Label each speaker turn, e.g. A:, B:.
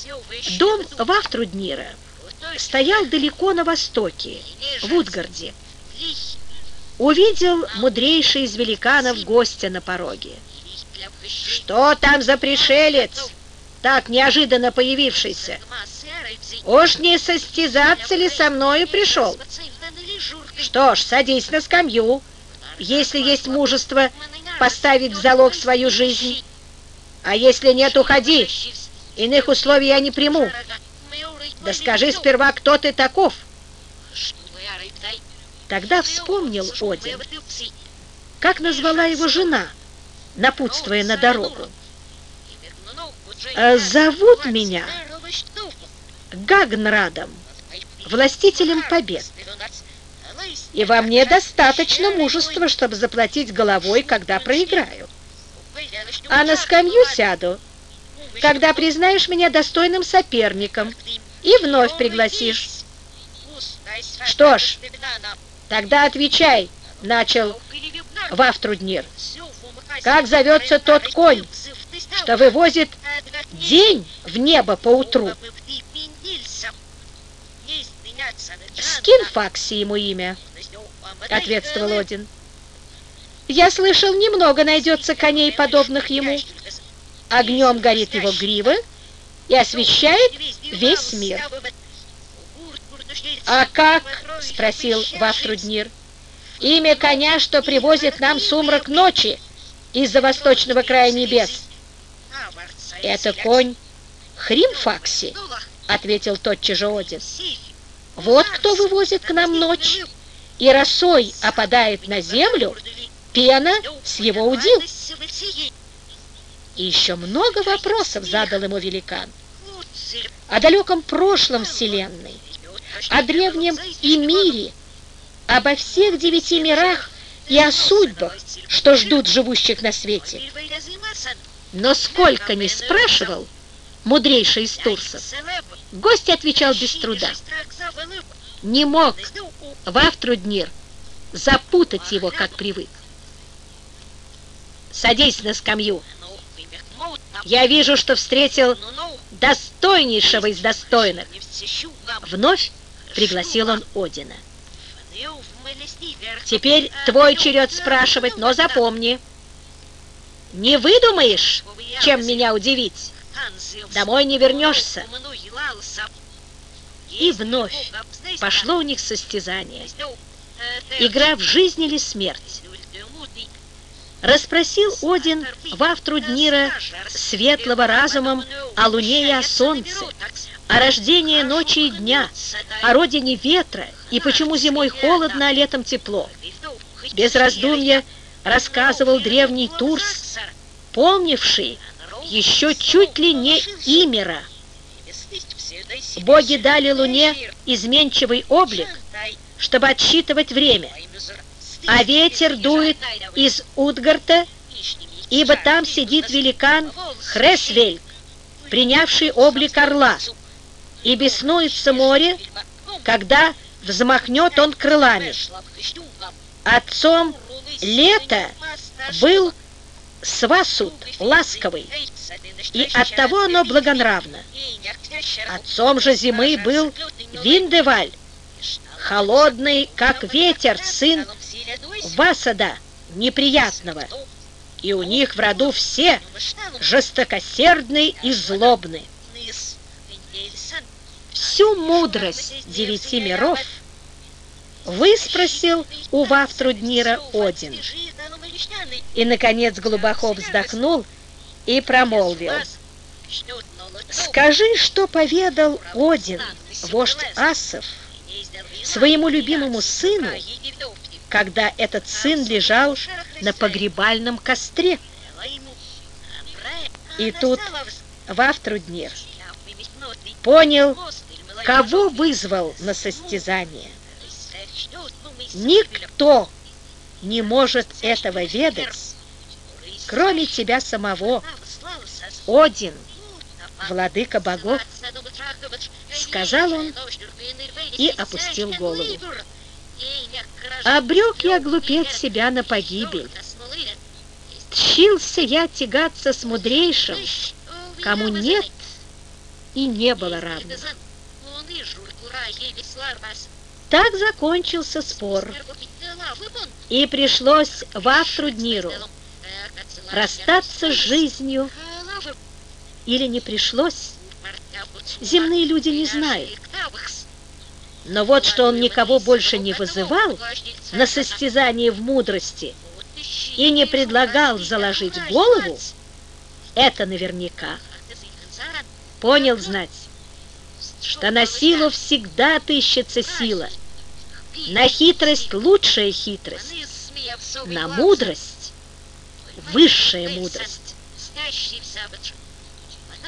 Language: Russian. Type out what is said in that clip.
A: Дом Вафтруднира стоял далеко на востоке, в Утгарде. Увидел мудрейший из великанов гостя на пороге. «Что там за пришелец, так неожиданно появившийся? Уж не состязаться ли со мною пришел? Что ж, садись на скамью, если есть мужество поставить в залог свою жизнь. А если нет, уходи, иных условий я не приму. Да скажи сперва, кто ты таков?» Тогда вспомнил Один, как назвала его жена, напутствуя на дорогу. «Зовут меня Гагнрадом, властителем побед, и во мне достаточно мужества, чтобы заплатить головой, когда проиграю. А на скамью сяду, когда признаешь меня достойным соперником и вновь пригласишь. Что ж, тогда отвечай», — начал Вафтруднир. «Как зовется тот конь, что вывозит день в небо поутру?» «Скинфакси ему имя», — ответствовал Один. «Я слышал, немного найдется коней, подобных ему. Огнем горит его грива и освещает весь мир». «А как?» — спросил Вафтруднир. «Имя коня, что привозит нам сумрак ночи из-за восточного края небес?» «Это конь Хримфакси», — ответил тотчас же Один. «Вот кто вывозит к нам ночь, и росой опадает на землю пена с его удил». И еще много вопросов задал ему великан. О далеком прошлом вселенной, о древнем Эмире, обо всех 9 мирах и о судьбах, что ждут живущих на свете. Но сколько ни спрашивал мудрейший из турсов, гость отвечал без труда. Не мог Вафтруднир запутать его, как привык. «Садись на скамью. Я вижу, что встретил достойнейшего из достойных». Вновь пригласил он Одина. «Теперь твой черед спрашивать, но запомни, не выдумаешь, чем меня удивить, домой не вернешься». И вновь пошло у них состязание. Игра в жизнь или смерть. Расспросил Один Вафтруднира, светлого разумом, о луне и о солнце, о рождении ночи и дня, о родине ветра и почему зимой холодно, а летом тепло. Без раздумья рассказывал древний Турс, помнивший еще чуть ли не Имера. Боги дали луне изменчивый облик, чтобы отсчитывать время, а ветер дует из Утгарта, ибо там сидит великан Хресвельд, принявший облик орла, и беснуется море, когда взмахнет он крылами. Отцом лета был Свасут, ласковый, и оттого оно благонравно. Отцом же зимы был Виндеваль, холодный, как ветер, сын Васада, неприятного. И у них в роду все жестокосердны и злобны. Всю мудрость 9 миров выспросил у Вафтруднира Один. И, наконец, глубоко вздохнул и промолвил: «Скажи, что поведал Один, вождь асов, своему любимому сыну, когда этот сын лежал на погребальном костре». И тут Вафтруднир понял, кого вызвал на состязание. Никто не может этого ведать, кроме тебя самого, Один, владыка богов, — сказал он и опустил голову. «Обрек я, глупец, себя на погибель. Тщился я тягаться с мудрейшим, кому нет и не было равных. Так закончился спор, и пришлось Вафтрудниру расстаться с жизнью, или не пришлось, земные люди не знают. Но вот что он никого больше не вызывал на состязание в мудрости и не предлагал заложить голову, это наверняка. Понял, знать, что на силу всегда отыщется сила, на хитрость лучшая хитрость, на мудрость высшая мудрость.